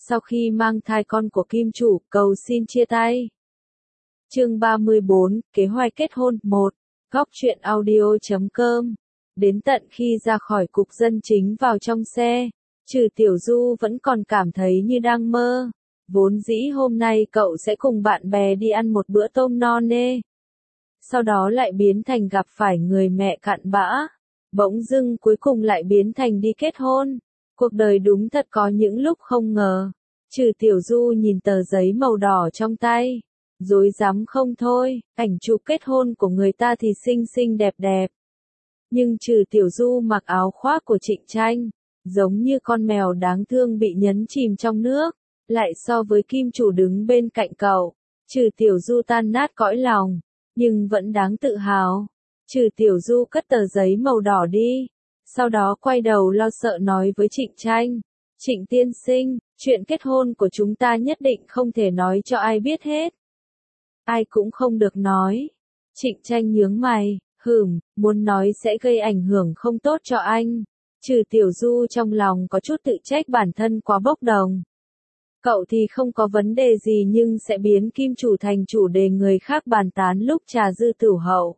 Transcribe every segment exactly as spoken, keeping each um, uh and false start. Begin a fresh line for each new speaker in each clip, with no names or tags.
sau khi mang thai con của kim chủ, cầu xin chia tay. Chương ba mươi bốn, kế hoạch kết hôn. một. Góc truyện audio chấm com. Đến tận khi ra khỏi cục dân chính vào trong xe, Trừ Tiểu Du vẫn còn cảm thấy như đang mơ. Vốn dĩ hôm nay cậu sẽ cùng bạn bè đi ăn một bữa tôm no nê. Sau đó lại biến thành gặp phải người mẹ cặn bã. Bỗng dưng cuối cùng lại biến thành đi kết hôn. Cuộc đời đúng thật có những lúc không ngờ. Trừ Tiểu Du nhìn tờ giấy màu đỏ trong tay. Rối rắm không thôi, ảnh chụp kết hôn của người ta thì xinh xinh đẹp đẹp. Nhưng Trừ Tiểu Du mặc áo khoác của Trịnh Tranh, giống như con mèo đáng thương bị nhấn chìm trong nước, lại so với kim chủ đứng bên cạnh cậu. Trừ Tiểu Du tan nát cõi lòng, nhưng vẫn đáng tự hào. Trừ Tiểu Du cất tờ giấy màu đỏ đi, sau đó quay đầu lo sợ nói với Trịnh Tranh, Trịnh tiên sinh, chuyện kết hôn của chúng ta nhất định không thể nói cho ai biết hết. Ai cũng không được nói. Trịnh Tranh nhướng mày, hửm, muốn nói sẽ gây ảnh hưởng không tốt cho anh. Trừ Tiểu Du trong lòng có chút tự trách bản thân quá bốc đồng. Cậu thì không có vấn đề gì nhưng sẽ biến kim chủ thành chủ đề người khác bàn tán lúc trà dư tửu hậu.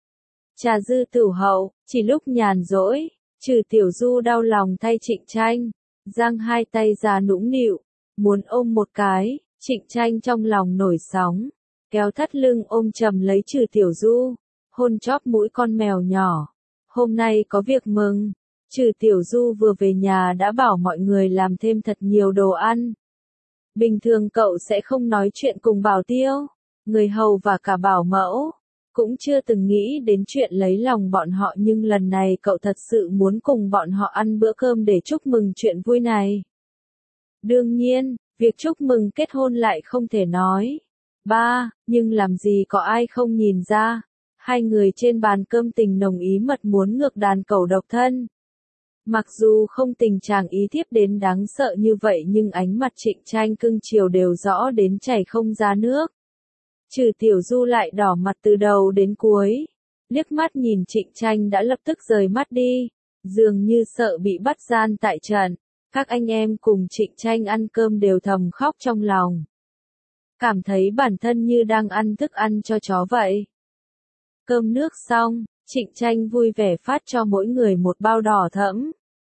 Trà dư tửu hậu, chỉ lúc nhàn rỗi, Trừ Tiểu Du đau lòng thay Trịnh Tranh, giang hai tay ra nũng nịu, muốn ôm một cái. Trịnh Tranh trong lòng nổi sóng, kéo thắt lưng ôm chầm lấy Trừ Tiểu Du, hôn chóp mũi con mèo nhỏ. Hôm nay có việc mừng. Trừ Tiểu Du vừa về nhà đã bảo mọi người làm thêm thật nhiều đồ ăn. Bình thường cậu sẽ không nói chuyện cùng bảo tiêu, người hầu và cả bảo mẫu, cũng chưa từng nghĩ đến chuyện lấy lòng bọn họ, nhưng lần này cậu thật sự muốn cùng bọn họ ăn bữa cơm để chúc mừng chuyện vui này. Đương nhiên, việc chúc mừng kết hôn lại không thể nói. Ba, nhưng làm gì có ai không nhìn ra, hai người trên bàn cơm tình nồng ý mật muốn ngược đàn cẩu độc thân. Mặc dù không tình trạng ý thiếp đến đáng sợ như vậy nhưng ánh mặt Trịnh Tranh cưng chiều đều rõ đến chảy không ra nước. Trừ Tiểu Du lại đỏ mặt từ đầu đến cuối, liếc mắt nhìn Trịnh Tranh đã lập tức rời mắt đi, dường như sợ bị bắt gian tại trận. Các anh em cùng Trịnh Tranh ăn cơm đều thầm khóc trong lòng, cảm thấy bản thân như đang ăn thức ăn cho chó vậy. Cơm nước xong, Trịnh Tranh vui vẻ phát cho mỗi người một bao đỏ thẫm.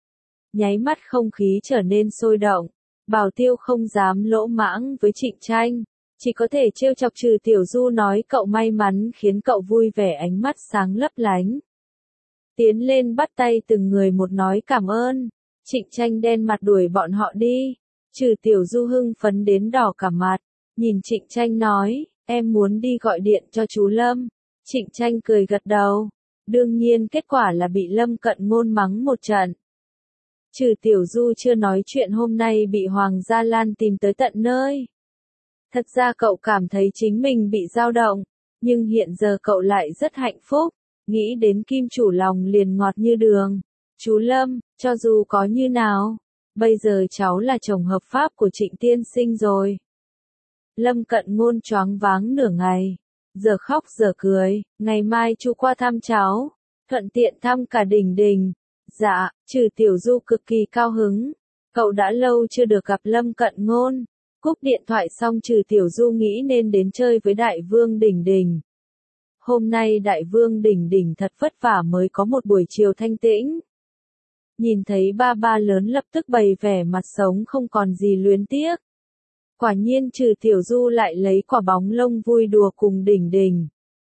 Nháy mắt không khí trở nên sôi động, bảo tiêu không dám lỗ mãng với Trịnh Tranh, chỉ có thể trêu chọc Trừ Tiểu Du nói cậu may mắn khiến cậu vui vẻ, ánh mắt sáng lấp lánh. Tiến lên bắt tay từng người một nói cảm ơn. Trịnh Tranh đen mặt đuổi bọn họ đi. Trừ Tiểu Du hưng phấn đến đỏ cả mặt, nhìn Trịnh Tranh nói, em muốn đi gọi điện cho chú Lâm. Trịnh Tranh cười gật đầu. Đương nhiên kết quả là bị Lâm Cận Ngôn mắng một trận. Trừ Tiểu Du chưa nói chuyện hôm nay bị Hoàng Gia Lan tìm tới tận nơi. Thật ra cậu cảm thấy chính mình bị dao động, nhưng hiện giờ cậu lại rất hạnh phúc, nghĩ đến kim chủ lòng liền ngọt như đường. Chú Lâm, cho dù có như nào, bây giờ cháu là chồng hợp pháp của Trịnh tiên sinh rồi. Lâm Cận Ngôn choáng váng nửa ngày, giờ khóc giờ cười, ngày mai chú qua thăm cháu, thuận tiện thăm cả Đình Đình. Dạ, Trừ Tiểu Du cực kỳ cao hứng, cậu đã lâu chưa được gặp Lâm Cận Ngôn. Cúp điện thoại xong Trừ Tiểu Du nghĩ nên đến chơi với Đại Vương Đình Đình. Hôm nay Đại Vương Đình Đình thật vất vả mới có một buổi chiều thanh tĩnh. Nhìn thấy ba ba lớn lập tức bày vẻ mặt sống không còn gì luyến tiếc. Quả nhiên Trừ Tiểu Du lại lấy quả bóng lông vui đùa cùng Đình Đình.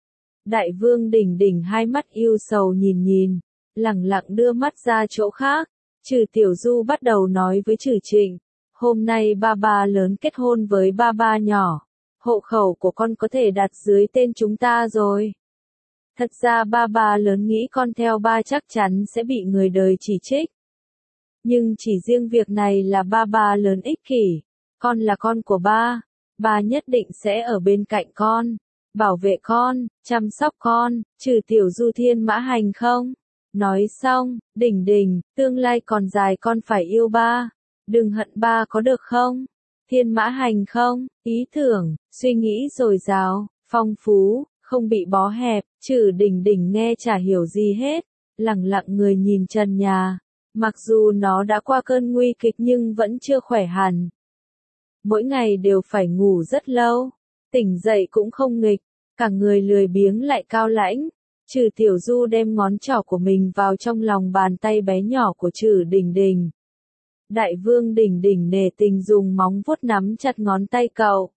Đại Vương Đình Đình hai mắt yêu sầu nhìn nhìn, lẳng lặng đưa mắt ra chỗ khác. Trừ Tiểu Du bắt đầu nói với Trừ Trịnh, hôm nay ba ba lớn kết hôn với ba ba nhỏ, hộ khẩu của con có thể đặt dưới tên chúng ta rồi. Thật ra ba ba lớn nghĩ con theo ba chắc chắn sẽ bị người đời chỉ trích. Nhưng chỉ riêng việc này là ba ba lớn ích kỷ, con là con của ba, ba nhất định sẽ ở bên cạnh con, bảo vệ con, chăm sóc con. Trừ Tiểu Du thiên mã hành không? Nói xong, Đình Đình, tương lai còn dài con phải yêu ba, đừng hận ba có được không? Thiên mã hành không? Ý tưởng, suy nghĩ dồi dào, phong phú, không bị bó hẹp. Trừ Đình Đình nghe chả hiểu gì hết, lẳng lặng người nhìn trần nhà. Mặc dù nó đã qua cơn nguy kịch nhưng vẫn chưa khỏe hẳn. mỗi ngày đều phải ngủ rất lâu, tỉnh dậy cũng không nghịch, cả người lười biếng lại cao lãnh. Trừ Tiểu Du đem ngón trỏ của mình vào trong lòng bàn tay bé nhỏ của Trừ Đình Đình. Đại vương Đình Đình nể tình dùng móng vuốt nắm chặt ngón tay cậu.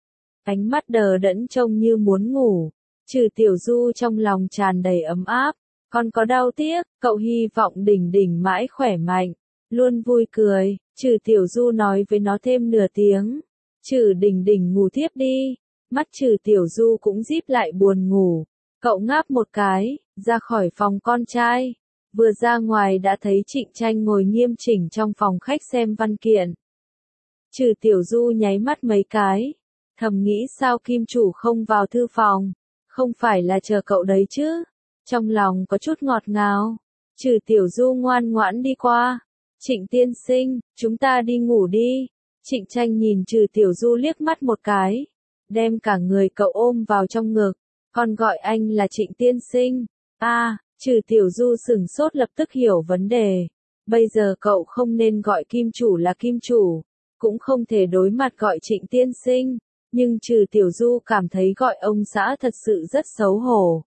Ánh mắt đờ đẫn trông như muốn ngủ. Trừ Tiểu Du trong lòng tràn đầy ấm áp. Còn có đau tiếc, cậu hy vọng Đình Đình mãi khỏe mạnh, luôn vui cười. Trừ Tiểu Du nói với nó thêm nửa tiếng. Trừ Đình Đình ngủ thiếp đi. Mắt Trừ Tiểu Du cũng díp lại buồn ngủ. Cậu ngáp một cái, ra khỏi phòng con trai. Vừa ra ngoài đã thấy Trịnh Tranh ngồi nghiêm chỉnh trong phòng khách xem văn kiện. Trừ Tiểu Du nháy mắt mấy cái. Thầm nghĩ sao kim chủ không vào thư phòng. Không phải là chờ cậu đấy chứ. Trong lòng có chút ngọt ngào. Trừ Tiểu Du ngoan ngoãn đi qua. Trịnh tiên sinh, chúng ta đi ngủ đi. Trịnh Tranh nhìn Trừ Tiểu Du liếc mắt một cái. Đem cả người cậu ôm vào trong ngực. Còn gọi anh là Trịnh tiên sinh. a à, Trừ Tiểu Du sửng sốt lập tức hiểu vấn đề. Bây giờ cậu không nên gọi kim chủ là kim chủ. Cũng không thể đối mặt gọi Trịnh tiên sinh. Nhưng Trừ Tiểu Du cảm thấy gọi ông xã thật sự rất xấu hổ.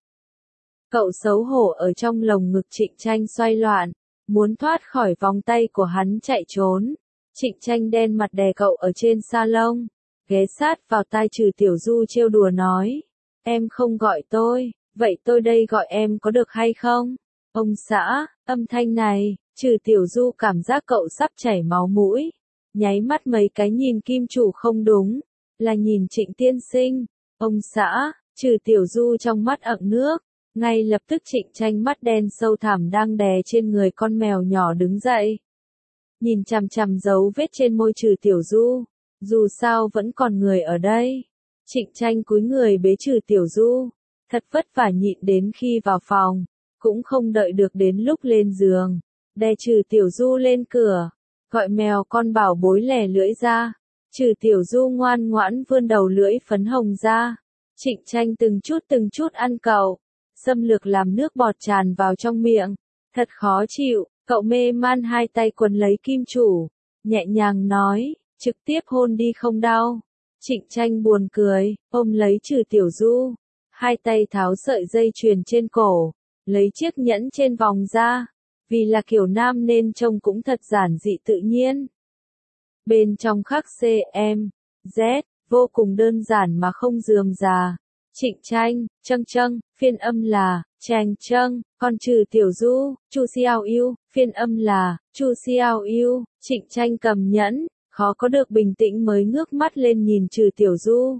Cậu xấu hổ ở trong lồng ngực Trịnh Tranh xoay loạn. Muốn thoát khỏi vòng tay của hắn chạy trốn. Trịnh Tranh đen mặt đè cậu ở trên salon. Ghé sát vào tai Trừ Tiểu Du trêu đùa nói. Em không gọi tôi, vậy tôi đây gọi em có được hay không? Ông xã, âm thanh này, Trừ Tiểu Du cảm giác cậu sắp chảy máu mũi. Nháy mắt mấy cái nhìn kim chủ không đúng, là nhìn Trịnh tiên sinh. Ông xã, Trừ Tiểu Du trong mắt ẩn nước, ngay lập tức Trịnh Tranh mắt đen sâu thẳm đang đè trên người con mèo nhỏ đứng dậy. Nhìn chằm chằm dấu vết trên môi Trừ Tiểu Du, dù sao vẫn còn người ở đây. Trịnh Tranh cúi người bế Trừ Tiểu Du, thật vất vả nhịn đến khi vào phòng, cũng không đợi được đến lúc lên giường, đè Trừ Tiểu Du lên cửa, gọi mèo con bảo bối lẻ lưỡi ra. Trừ Tiểu Du ngoan ngoãn vươn đầu lưỡi phấn hồng ra. Trịnh Tranh từng chút từng chút ăn cậu, xâm lược làm nước bọt tràn vào trong miệng, thật khó chịu. Cậu mê man hai tay quấn lấy kim chủ, nhẹ nhàng nói, trực tiếp hôn đi không đau. Trịnh Tranh buồn cười, ôm lấy Trừ Tiểu Du, hai tay tháo sợi dây chuyền trên cổ, lấy chiếc nhẫn trên vòng ra, vì là kiểu nam nên trông cũng thật giản dị tự nhiên. Bên trong khắc C M, Z, vô cùng đơn giản mà không rườm rà. Trịnh Tranh, Trâng Trâng, phiên âm là, Chàng Trâng, còn Trừ Tiểu Du, Chu Xiao Yêu, phiên âm là, Chu Xiao Yêu. Trịnh Tranh cầm nhẫn, khó có được bình tĩnh mới ngước mắt lên nhìn Trừ Tiểu Du.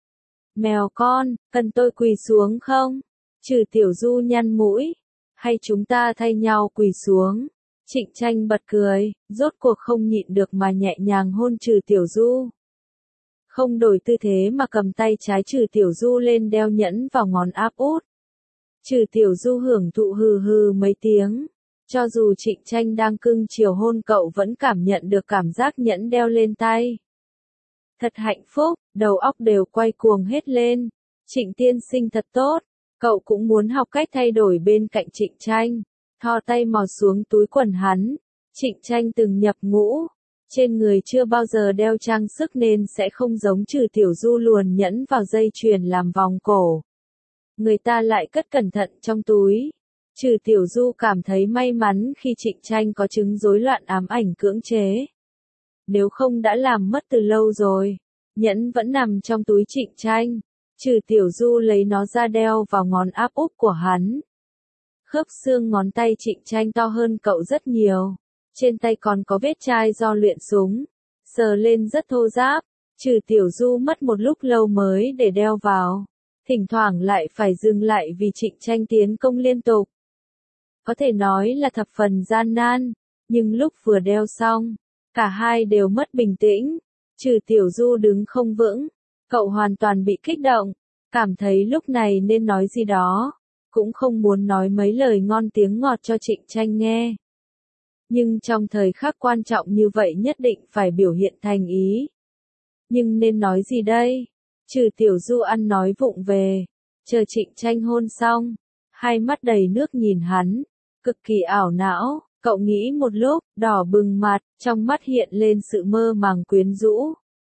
Mèo con, cần tôi quỳ xuống không? Trừ Tiểu Du nhăn mũi. Hay chúng ta thay nhau quỳ xuống? Trịnh Tranh bật cười, rốt cuộc không nhịn được mà nhẹ nhàng hôn Trừ Tiểu Du. Không đổi tư thế mà cầm tay trái Trừ Tiểu Du lên đeo nhẫn vào ngón áp út. Trừ Tiểu Du hưởng thụ hừ hừ mấy tiếng. Cho dù Trịnh Tranh đang cưng chiều hôn cậu vẫn cảm nhận được cảm giác nhẫn đeo lên tay. Thật hạnh phúc, đầu óc đều quay cuồng hết lên. Trịnh tiên sinh thật tốt. Cậu cũng muốn học cách thay đổi bên cạnh Trịnh Tranh. Thò tay mò xuống túi quần hắn. Trịnh Tranh từng nhập ngũ. Trên người chưa bao giờ đeo trang sức nên sẽ không giống Trừ Tiểu Du luồn nhẫn vào dây chuyền làm vòng cổ. Người ta lại cất cẩn thận trong túi. Trừ Tiểu Du cảm thấy may mắn khi Trịnh Tranh có chứng rối loạn ám ảnh cưỡng chế. Nếu không đã làm mất từ lâu rồi. Nhẫn vẫn nằm trong túi Trịnh Tranh. Trừ Tiểu Du lấy nó ra đeo vào ngón áp úp của hắn. Khớp xương ngón tay Trịnh Tranh to hơn cậu rất nhiều. Trên tay còn có vết chai do luyện súng. Sờ lên rất thô ráp. Trừ Tiểu Du mất một lúc lâu mới để đeo vào. Thỉnh thoảng lại phải dừng lại vì Trịnh Tranh tiến công liên tục. Có thể nói là thập phần gian nan. Nhưng lúc vừa đeo xong, cả hai đều mất bình tĩnh. Trừ Tiểu Du đứng không vững. Cậu hoàn toàn bị kích động. Cảm thấy lúc này nên nói gì đó. Cũng không muốn nói mấy lời ngon tiếng ngọt cho Trịnh Tranh nghe. Nhưng trong thời khắc quan trọng như vậy nhất định phải biểu hiện thành ý. Nhưng nên nói gì đây? Trừ Tiểu Du ăn nói vụng về. Chờ Trịnh Tranh hôn xong. Hai mắt đầy nước nhìn hắn. Cực kỳ ảo não. Cậu nghĩ một lúc, đỏ bừng mặt, trong mắt hiện lên sự mơ màng quyến rũ.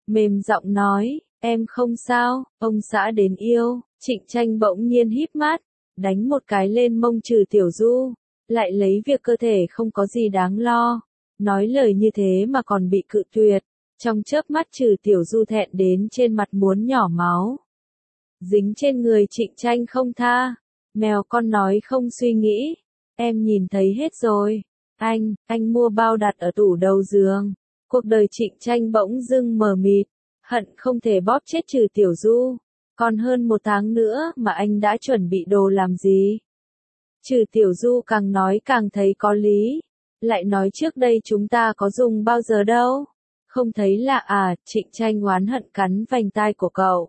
mềm giọng nói, em không sao, ông xã đến yêu. Trịnh Tranh bỗng nhiên híp mắt, đánh một cái lên mông Trừ Tiểu Du, lại lấy việc cơ thể không có gì đáng lo. Nói lời như thế mà còn bị cự tuyệt, trong chớp mắt Trừ Tiểu Du thẹn đến trên mặt muốn nhỏ máu. Dính trên người Trịnh Tranh không tha, mèo con nói không suy nghĩ, em nhìn thấy hết rồi. Anh, anh mua bao đặt ở tủ đầu giường. Cuộc đời Trịnh Tranh bỗng dưng mờ mịt, hận không thể bóp chết Trừ Tiểu Du. Còn hơn một tháng nữa mà anh đã chuẩn bị đồ làm gì? Trừ Tiểu Du càng nói càng thấy có lý. Lại nói trước đây chúng ta có dùng bao giờ đâu. Không thấy lạ à, Trịnh Tranh oán hận cắn vành tai của cậu.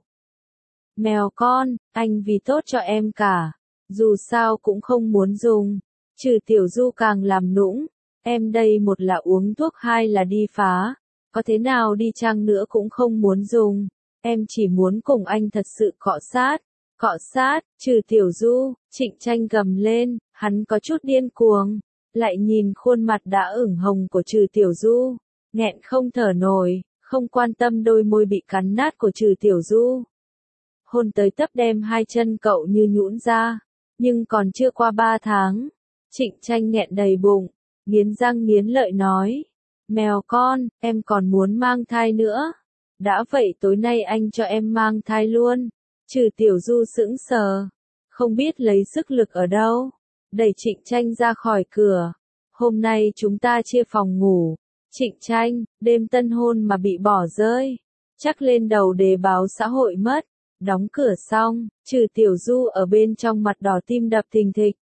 Mèo con, anh vì tốt cho em cả. Dù sao cũng không muốn dùng. Trừ Tiểu Du càng làm nũng. Em đây một là uống thuốc, hai là đi phá. Có thế nào đi chăng nữa cũng không muốn dùng. Em chỉ muốn cùng anh thật sự cọ sát. Cọ sát, Trừ Tiểu Du, Trịnh Tranh gầm lên, hắn có chút điên cuồng. Lại nhìn khuôn mặt đã ửng hồng của Trừ Tiểu Du. Nghẹn không thở nổi, không quan tâm đôi môi bị cắn nát của Trừ Tiểu Du. Hôn tới tấp đem hai chân cậu như nhũn ra. Nhưng còn chưa qua ba tháng. Trịnh Tranh nghẹn đầy bụng, nghiến răng nghiến lợi nói. Mèo con, em còn muốn mang thai nữa. Đã vậy tối nay anh cho em mang thai luôn. Trừ Tiểu Du sững sờ, không biết lấy sức lực ở đâu. Đẩy Trịnh Tranh ra khỏi cửa. Hôm nay chúng ta chia phòng ngủ. Trịnh Tranh, đêm tân hôn mà bị bỏ rơi. Chắc lên đầu đề báo xã hội mất. Đóng cửa xong, Trừ Tiểu Du ở bên trong mặt đỏ tim đập thình thịch.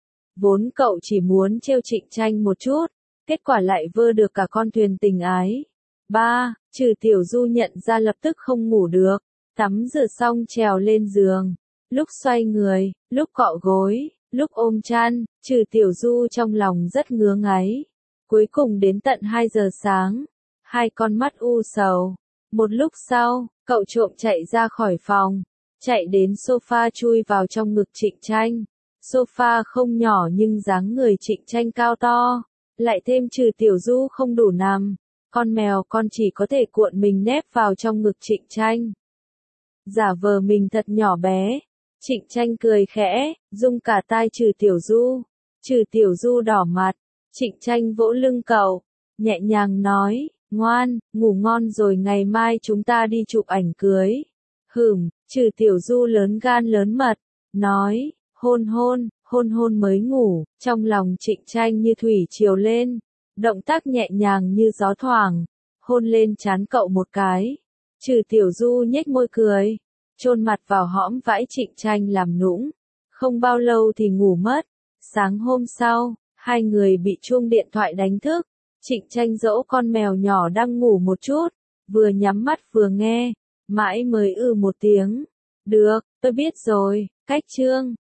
Vốn cậu chỉ muốn trêu Trịnh Tranh một chút, kết quả lại vơ được cả con thuyền tình ái. Ba, Trừ Tiểu Du nhận ra lập tức không ngủ được, tắm rửa xong trèo lên giường, lúc xoay người, lúc cọ gối, lúc ôm chăn, Trừ Tiểu Du trong lòng rất ngứa ngáy. Cuối cùng đến tận hai giờ sáng, hai con mắt u sầu. Một lúc sau, cậu trộm chạy ra khỏi phòng, chạy đến sofa chui vào trong ngực Trịnh Tranh. Sofa không nhỏ nhưng dáng người Trịnh Tranh cao to, lại thêm Trừ Tiểu Du không đủ nằm, con mèo con chỉ có thể cuộn mình nép vào trong ngực Trịnh Tranh. Giả vờ mình thật nhỏ bé, Trịnh Tranh cười khẽ, rung cả tai Trừ Tiểu Du. Trừ Tiểu Du đỏ mặt, Trịnh Tranh vỗ lưng cậu, nhẹ nhàng nói, ngoan, ngủ ngon rồi ngày mai chúng ta đi chụp ảnh cưới. Hửm, Trừ Tiểu Du lớn gan lớn mật, nói, hôn hôn, hôn hôn mới ngủ, trong lòng Trịnh Tranh như thủy triều lên, động tác nhẹ nhàng như gió thoảng, hôn lên trán cậu một cái. Trừ Tiểu Du nhếch môi cười, chôn mặt vào hõm vãi Trịnh Tranh làm nũng. Không bao lâu thì ngủ mất. Sáng hôm sau, hai người bị chuông điện thoại đánh thức. Trịnh Tranh dỗ con mèo nhỏ đang ngủ một chút, vừa nhắm mắt vừa nghe, mãi mới ừ một tiếng. Được, tôi biết rồi, cách chương.